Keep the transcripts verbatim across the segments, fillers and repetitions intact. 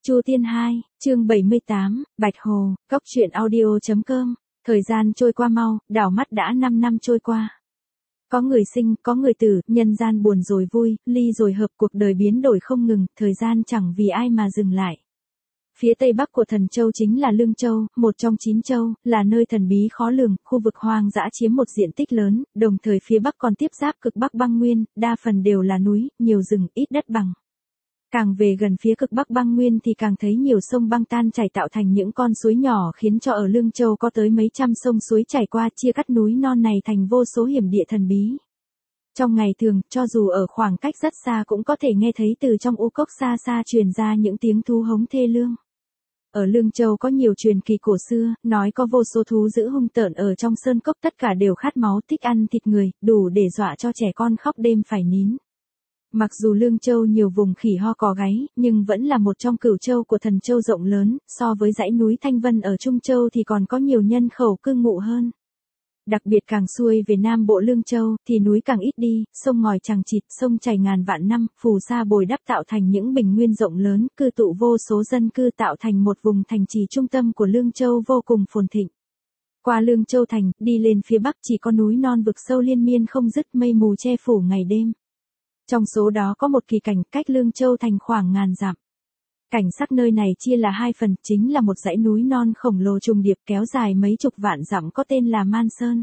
Chu Tiên hai, chương bảy mươi tám, Bạch Hồ, Cốc truyện audio chấm com. Thời gian trôi qua mau, đảo mắt đã năm năm trôi qua. Có người sinh, có người tử, nhân gian buồn rồi vui, ly rồi hợp, cuộc đời biến đổi không ngừng, thời gian chẳng vì ai mà dừng lại. Phía tây bắc của Thần Châu chính là Lương Châu, một trong chín châu, là nơi thần bí khó lường, khu vực hoang dã chiếm một diện tích lớn, đồng thời phía bắc còn tiếp giáp cực bắc băng nguyên, đa phần đều là núi, nhiều rừng, ít đất bằng. Càng về gần phía cực bắc băng nguyên thì càng thấy nhiều sông băng tan chảy tạo thành những con suối nhỏ, khiến cho ở Lương Châu có tới mấy trăm sông suối chảy qua, chia cắt núi non này thành vô số hiểm địa thần bí. Trong ngày thường, cho dù ở khoảng cách rất xa cũng có thể nghe thấy từ trong u cốc xa xa truyền ra những tiếng thú hống thê lương. Ở Lương Châu có nhiều truyền kỳ cổ xưa, nói có vô số thú dữ hung tợn ở trong sơn cốc, tất cả đều khát máu, thích ăn thịt người, đủ để dọa cho trẻ con khóc đêm phải nín. Mặc dù Lương Châu nhiều vùng khỉ ho cò gáy, nhưng vẫn là một trong cửu châu của Thần Châu rộng lớn, so với dãy núi Thanh Vân ở Trung Châu thì còn có nhiều nhân khẩu cư ngụ hơn. Đặc biệt càng xuôi về Nam Bộ Lương Châu, thì núi càng ít đi, sông ngòi chằng chịt, sông chảy ngàn vạn năm, phù sa bồi đắp tạo thành những bình nguyên rộng lớn, cư tụ vô số dân cư tạo thành một vùng thành trì trung tâm của Lương Châu vô cùng phồn thịnh. Qua Lương Châu thành, đi lên phía bắc chỉ có núi non vực sâu liên miên không dứt, mây mù che phủ ngày đêm. Trong số đó có một kỳ cảnh cách Lương Châu thành khoảng ngàn dặm. Cảnh sắc nơi này chia là hai phần, chính là một dãy núi non khổng lồ trùng điệp kéo dài mấy chục vạn dặm có tên là Man Sơn.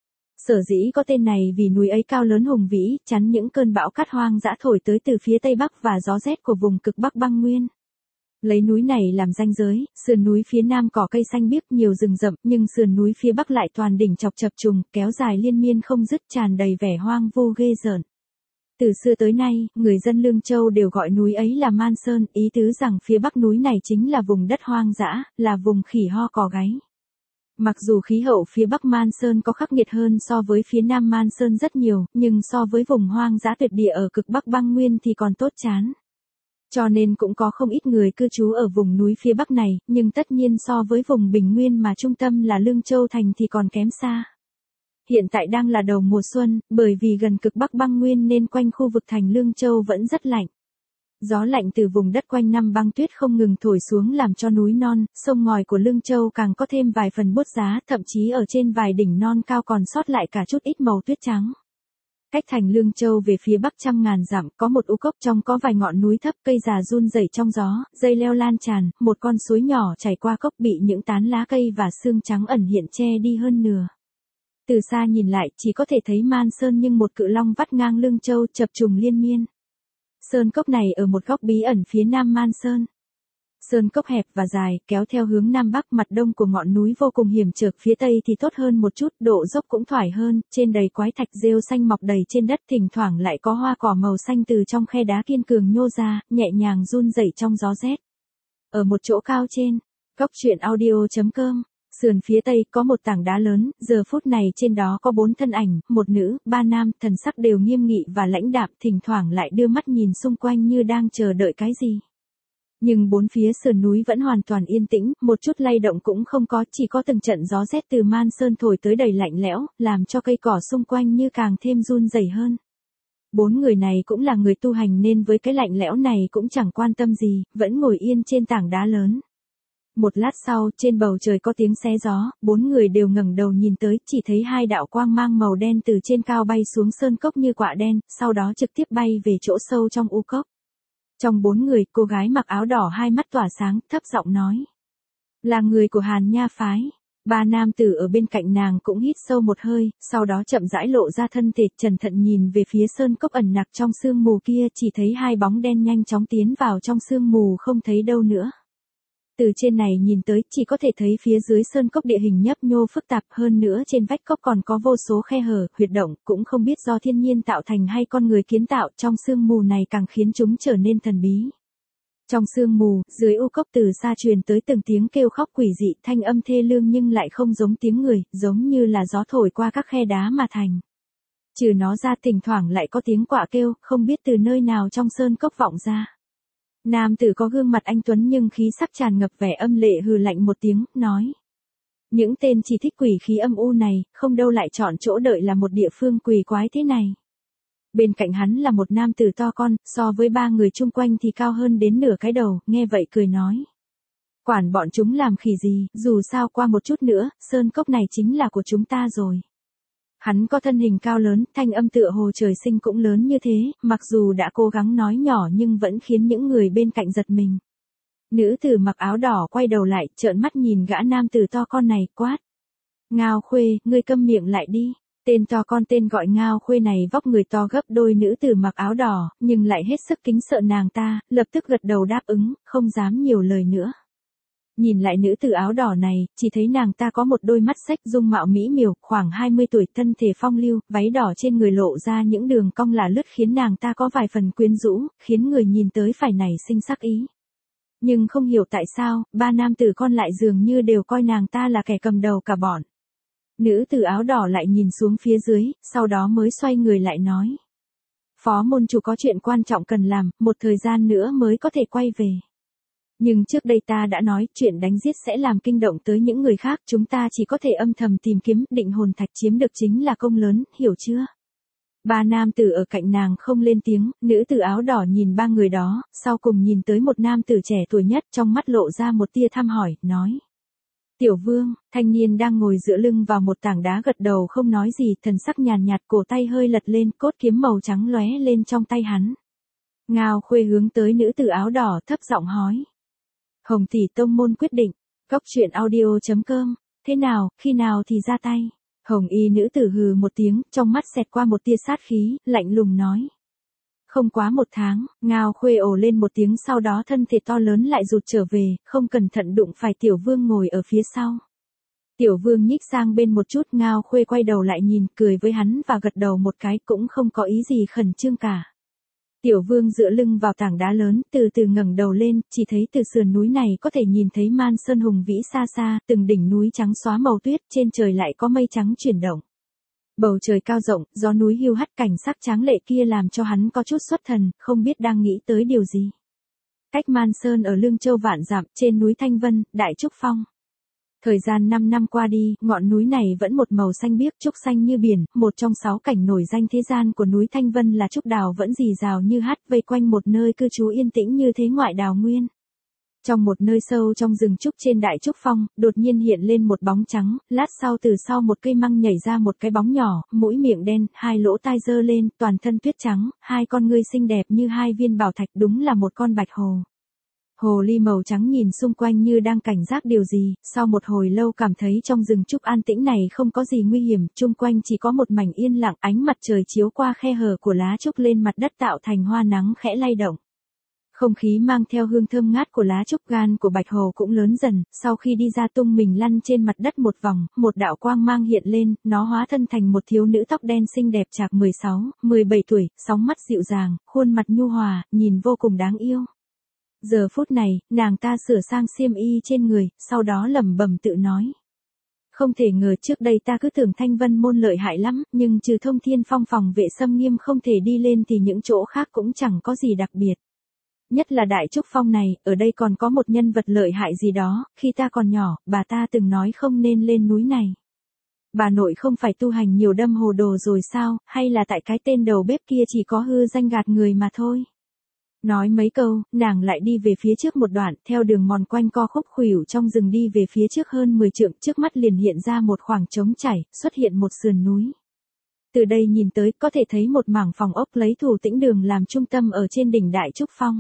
Sở dĩ có tên này vì núi ấy cao lớn hùng vĩ, chắn những cơn bão cát hoang dã thổi tới từ phía tây bắc và gió rét của vùng cực bắc băng nguyên. Lấy núi này làm ranh giới, sườn núi phía nam cỏ cây xanh biếc nhiều rừng rậm, nhưng sườn núi phía bắc lại toàn đỉnh chọc chập trùng, kéo dài liên miên không dứt, tràn đầy vẻ hoang vu ghê rợn. Từ xưa tới nay, người dân Lương Châu đều gọi núi ấy là Man Sơn, ý tứ rằng phía bắc núi này chính là vùng đất hoang dã, là vùng khỉ ho cò gáy. Mặc dù khí hậu phía bắc Man Sơn có khắc nghiệt hơn so với phía nam Man Sơn rất nhiều, nhưng so với vùng hoang dã tuyệt địa ở cực bắc băng nguyên thì còn tốt chán. Cho nên cũng có không ít người cư trú ở vùng núi phía bắc này, nhưng tất nhiên so với vùng bình nguyên mà trung tâm là Lương Châu thành thì còn kém xa. Hiện tại đang là đầu mùa xuân, bởi vì gần cực bắc băng nguyên nên quanh khu vực thành Lương Châu vẫn rất lạnh. Gió lạnh từ vùng đất quanh năm băng tuyết không ngừng thổi xuống làm cho núi non, sông ngòi của Lương Châu càng có thêm vài phần bút giá, thậm chí ở trên vài đỉnh non cao còn sót lại cả chút ít màu tuyết trắng. Cách thành Lương Châu về phía bắc trăm ngàn dặm, có một u cốc trong có vài ngọn núi thấp, cây già run rẩy trong gió, dây leo lan tràn, một con suối nhỏ chảy qua cốc bị những tán lá cây và xương trắng ẩn hiện che đi hơn nửa. Từ xa nhìn lại, chỉ có thể thấy Man Sơn nhưng một cự long vắt ngang Lương Châu chập trùng liên miên. Sơn cốc này ở một góc bí ẩn phía nam Man Sơn. Sơn cốc hẹp và dài, kéo theo hướng nam bắc, mặt đông của ngọn núi vô cùng hiểm trở, phía tây thì tốt hơn một chút, độ dốc cũng thoải hơn, trên đầy quái thạch rêu xanh mọc đầy trên đất, thỉnh thoảng lại có hoa cỏ màu xanh từ trong khe đá kiên cường nhô ra, nhẹ nhàng run rẩy trong gió rét. Ở một chỗ cao trên, Cốc truyện audio chấm com. Sườn phía tây có một tảng đá lớn, giờ phút này trên đó có bốn thân ảnh, một nữ, ba nam, thần sắc đều nghiêm nghị và lãnh đạm, thỉnh thoảng lại đưa mắt nhìn xung quanh như đang chờ đợi cái gì. Nhưng bốn phía sườn núi vẫn hoàn toàn yên tĩnh, một chút lay động cũng không có, chỉ có từng trận gió rét từ Man Sơn thổi tới đầy lạnh lẽo, làm cho cây cỏ xung quanh như càng thêm run rẩy hơn. Bốn người này cũng là người tu hành nên với cái lạnh lẽo này cũng chẳng quan tâm gì, vẫn ngồi yên trên tảng đá lớn. Một lát sau, trên bầu trời có tiếng xé gió, bốn người đều ngẩng đầu nhìn tới, chỉ thấy hai đạo quang mang màu đen từ trên cao bay xuống sơn cốc như quạ đen, sau đó trực tiếp bay về chỗ sâu trong u cốc. Trong bốn người, cô gái mặc áo đỏ hai mắt tỏa sáng, thấp giọng nói. Là người của Hàn Nha phái. Ba nam tử ở bên cạnh nàng cũng hít sâu một hơi, sau đó chậm rãi lộ ra thân thể, cẩn thận nhìn về phía sơn cốc ẩn nặc trong sương mù kia, chỉ thấy hai bóng đen nhanh chóng tiến vào trong sương mù không thấy đâu nữa. Từ trên này nhìn tới, chỉ có thể thấy phía dưới sơn cốc địa hình nhấp nhô phức tạp, hơn nữa trên vách cốc còn có vô số khe hở, huyệt động, cũng không biết do thiên nhiên tạo thành hay con người kiến tạo, trong sương mù này càng khiến chúng trở nên thần bí. Trong sương mù, dưới u cốc từ xa truyền tới từng tiếng kêu khóc quỷ dị, thanh âm thê lương nhưng lại không giống tiếng người, giống như là gió thổi qua các khe đá mà thành. Trừ nó ra thỉnh thoảng lại có tiếng quạ kêu, không biết từ nơi nào trong sơn cốc vọng ra. Nam tử có gương mặt anh tuấn nhưng khí sắc tràn ngập vẻ âm lệ hừ lạnh một tiếng, nói. Những tên chỉ thích quỷ khí âm u này, không đâu lại chọn chỗ đợi là một địa phương quỷ quái thế này. Bên cạnh hắn là một nam tử to con, so với ba người chung quanh thì cao hơn đến nửa cái đầu, nghe vậy cười nói. Quản bọn chúng làm khỉ gì, dù sao qua một chút nữa, sơn cốc này chính là của chúng ta rồi. Hắn có thân hình cao lớn, thanh âm tựa hồ trời sinh cũng lớn như thế, mặc dù đã cố gắng nói nhỏ nhưng vẫn khiến những người bên cạnh giật mình. Nữ tử mặc áo đỏ quay đầu lại, trợn mắt nhìn gã nam tử to con này, quát. Ngao Khuê, ngươi câm miệng lại đi. Tên to con tên gọi Ngao Khuê này vóc người to gấp đôi nữ tử mặc áo đỏ, nhưng lại hết sức kính sợ nàng ta, lập tức gật đầu đáp ứng, không dám nhiều lời nữa. Nhìn lại nữ tử áo đỏ này, chỉ thấy nàng ta có một đôi mắt xếch dung mạo mỹ miều, khoảng hai mươi tuổi, thân thể phong lưu, váy đỏ trên người lộ ra những đường cong lả lướt khiến nàng ta có vài phần quyến rũ, khiến người nhìn tới phải nảy sinh sắc ý. Nhưng không hiểu tại sao, ba nam tử con lại dường như đều coi nàng ta là kẻ cầm đầu cả bọn. Nữ tử áo đỏ lại nhìn xuống phía dưới, sau đó mới xoay người lại nói. Phó môn chủ có chuyện quan trọng cần làm, một thời gian nữa mới có thể quay về. Nhưng trước đây ta đã nói chuyện đánh giết sẽ làm kinh động tới những người khác, chúng ta chỉ có thể âm thầm tìm kiếm, định hồn thạch chiếm được chính là công lớn, hiểu chưa? Ba nam tử ở cạnh nàng không lên tiếng, nữ tử áo đỏ nhìn ba người đó, sau cùng nhìn tới một nam tử trẻ tuổi nhất, trong mắt lộ ra một tia thăm hỏi, nói. Tiểu vương, thanh niên đang ngồi dựa lưng vào một tảng đá gật đầu không nói gì, thần sắc nhàn nhạt, cổ tay hơi lật lên, cốt kiếm màu trắng lóe lên trong tay hắn. Ngao Khuê hướng tới nữ tử áo đỏ thấp giọng hỏi. Hồng tỷ tông môn quyết định, cốc truyện audio chấm com, thế nào, khi nào thì ra tay? Hồng y nữ tử hừ một tiếng, trong mắt xẹt qua một tia sát khí, lạnh lùng nói. Không quá một tháng, Ngao Khuê ồ lên một tiếng, sau đó thân thể to lớn lại rụt trở về, không cẩn thận đụng phải tiểu vương ngồi ở phía sau. Tiểu vương nhích sang bên một chút, Ngao Khuê quay đầu lại nhìn, cười với hắn và gật đầu một cái, cũng không có ý gì khẩn trương cả. Tiểu vương dựa lưng vào tảng đá lớn, từ từ ngẩng đầu lên, chỉ thấy từ sườn núi này có thể nhìn thấy Man Sơn hùng vĩ xa xa, từng đỉnh núi trắng xóa màu tuyết, trên trời lại có mây trắng chuyển động. Bầu trời cao rộng, gió núi hiu hắt, cảnh sắc tráng lệ kia làm cho hắn có chút xuất thần, không biết đang nghĩ tới điều gì. Cách Man Sơn ở Lương Châu vạn dặm, trên núi Thanh Vân, Đại Trúc Phong. Thời gian năm năm qua đi, ngọn núi này vẫn một màu xanh biếc, trúc xanh như biển, một trong sáu cảnh nổi danh thế gian của núi Thanh Vân là trúc đào vẫn rì rào như hát, vây quanh một nơi cư trú yên tĩnh như thế ngoại đào nguyên. Trong một nơi sâu trong rừng trúc trên Đại Trúc Phong, đột nhiên hiện lên một bóng trắng, lát sau từ sau một cây măng nhảy ra một cái bóng nhỏ, mũi miệng đen, hai lỗ tai giơ lên, toàn thân tuyết trắng, hai con ngươi xinh đẹp như hai viên bảo thạch, đúng là một con bạch hồ. Hồ ly màu trắng nhìn xung quanh như đang cảnh giác điều gì, sau một hồi lâu cảm thấy trong rừng trúc an tĩnh này không có gì nguy hiểm, chung quanh chỉ có một mảnh yên lặng, ánh mặt trời chiếu qua khe hở của lá trúc lên mặt đất tạo thành hoa nắng khẽ lay động. Không khí mang theo hương thơm ngát của lá trúc, gan của bạch hồ cũng lớn dần, sau khi đi ra tung mình lăn trên mặt đất một vòng, một đạo quang mang hiện lên, nó hóa thân thành một thiếu nữ tóc đen xinh đẹp chạc mười sáu, mười bảy tuổi, sóng mắt dịu dàng, khuôn mặt nhu hòa, nhìn vô cùng đáng yêu. Giờ phút này, nàng ta sửa sang xiêm y trên người, sau đó lẩm bẩm tự nói. Không thể ngờ trước đây ta cứ tưởng Thanh Vân môn lợi hại lắm, nhưng trừ Thông Thiên Phong phòng vệ xâm nghiêm không thể đi lên thì những chỗ khác cũng chẳng có gì đặc biệt. Nhất là Đại Trúc Phong này, ở đây còn có một nhân vật lợi hại gì đó, khi ta còn nhỏ, bà ta từng nói không nên lên núi này. Bà nội không phải tu hành nhiều đâm hồ đồ rồi sao, hay là tại cái tên đầu bếp kia chỉ có hư danh gạt người mà thôi. Nói mấy câu, nàng lại đi về phía trước một đoạn, theo đường mòn quanh co khúc khuỷu trong rừng đi về phía trước hơn mười trượng, trước mắt liền hiện ra một khoảng trống trải, xuất hiện một sườn núi. Từ đây nhìn tới, có thể thấy một mảng phòng ốc lấy Thủ Tĩnh Đường làm trung tâm ở trên đỉnh Đại Trúc Phong.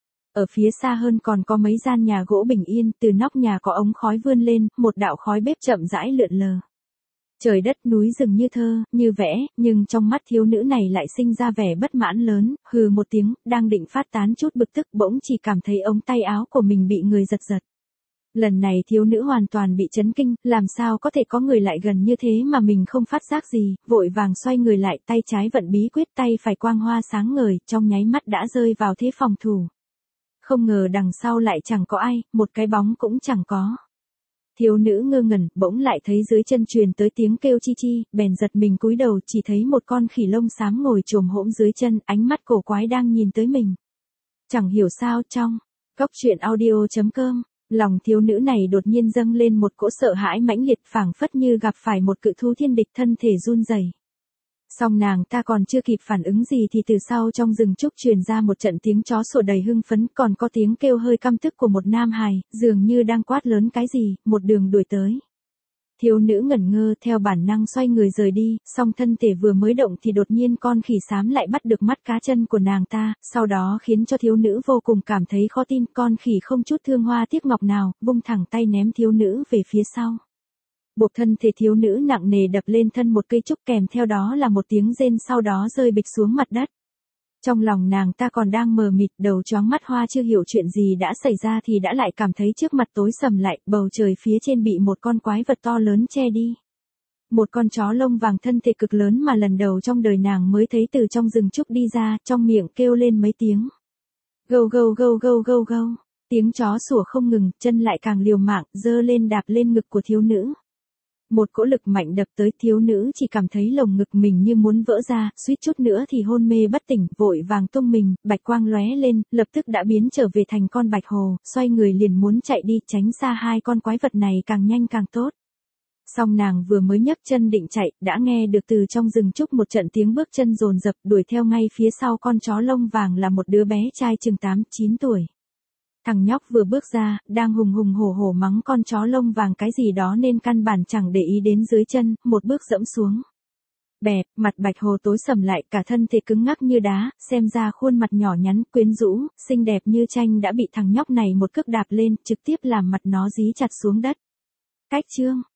Ở phía xa hơn còn có mấy gian nhà gỗ bình yên, từ nóc nhà có ống khói vươn lên, một đạo khói bếp chậm rãi lượn lờ. Trời đất núi rừng như thơ, như vẽ, nhưng trong mắt thiếu nữ này lại sinh ra vẻ bất mãn lớn, hừ một tiếng, đang định phát tán chút bực tức, bỗng chỉ cảm thấy ống tay áo của mình bị người giật giật. Lần này thiếu nữ hoàn toàn bị chấn kinh, làm sao có thể có người lại gần như thế mà mình không phát giác gì, vội vàng xoay người lại, tay trái vận bí quyết, tay phải quang hoa sáng ngời, trong nháy mắt đã rơi vào thế phòng thủ. Không ngờ đằng sau lại chẳng có ai, một cái bóng cũng chẳng có. Thiếu nữ ngơ ngẩn, bỗng lại thấy dưới chân truyền tới tiếng kêu chi chi, bèn giật mình cúi đầu, chỉ thấy một con khỉ lông xám ngồi chồm hổm dưới chân, ánh mắt cổ quái đang nhìn tới mình. Chẳng hiểu sao trong cốc truyện audio chấm com, lòng thiếu nữ này đột nhiên dâng lên một cỗ sợ hãi mãnh liệt, phảng phất như gặp phải một cự thú thiên địch, thân thể run rẩy. Xong nàng ta còn chưa kịp phản ứng gì thì từ sau trong rừng trúc truyền ra một trận tiếng chó sủa đầy hưng phấn, còn có tiếng kêu hơi căm tức của một nam hài, dường như đang quát lớn cái gì, một đường đuổi tới. Thiếu nữ ngẩn ngơ theo bản năng xoay người rời đi, song thân thể vừa mới động thì đột nhiên con khỉ xám lại bắt được mắt cá chân của nàng ta, sau đó khiến cho thiếu nữ vô cùng cảm thấy khó tin, con khỉ không chút thương hoa tiếc ngọc nào, vung thẳng tay ném thiếu nữ về phía sau. Buộc thân thể thiếu nữ nặng nề đập lên thân một cây trúc, kèm theo đó là một tiếng rên, sau đó rơi bịch xuống mặt đất. Trong lòng nàng ta còn đang mờ mịt, đầu choáng mắt hoa, chưa hiểu chuyện gì đã xảy ra thì đã lại cảm thấy trước mặt tối sầm lại, bầu trời phía trên bị một con quái vật to lớn che đi. Một con chó lông vàng thân thể cực lớn mà lần đầu trong đời nàng mới thấy từ trong rừng trúc đi ra, trong miệng kêu lên mấy tiếng. Gâu gâu gâu gâu gâu gâu, tiếng chó sủa không ngừng, chân lại càng liều mạng, giơ lên đạp lên ngực của thiếu nữ. Một cỗ lực mạnh đập tới, thiếu nữ chỉ cảm thấy lồng ngực mình như muốn vỡ ra, suýt chút nữa thì hôn mê bất tỉnh, vội vàng tung mình, bạch quang lóe lên, lập tức đã biến trở về thành con bạch hồ, xoay người liền muốn chạy đi, tránh xa hai con quái vật này càng nhanh càng tốt. Song nàng vừa mới nhấc chân định chạy, đã nghe được từ trong rừng trúc một trận tiếng bước chân dồn dập, đuổi theo ngay phía sau con chó lông vàng là một đứa bé trai chừng tám chín tuổi. Thằng nhóc vừa bước ra, đang hùng hùng hổ hổ mắng con chó lông vàng cái gì đó nên căn bản chẳng để ý đến dưới chân, một bước dẫm xuống. Bẹp, mặt bạch hồ tối sầm lại, cả thân thể cứng ngắc như đá, xem ra khuôn mặt nhỏ nhắn, quyến rũ, xinh đẹp như tranh đã bị thằng nhóc này một cước đạp lên, trực tiếp làm mặt nó dí chặt xuống đất. Cách chương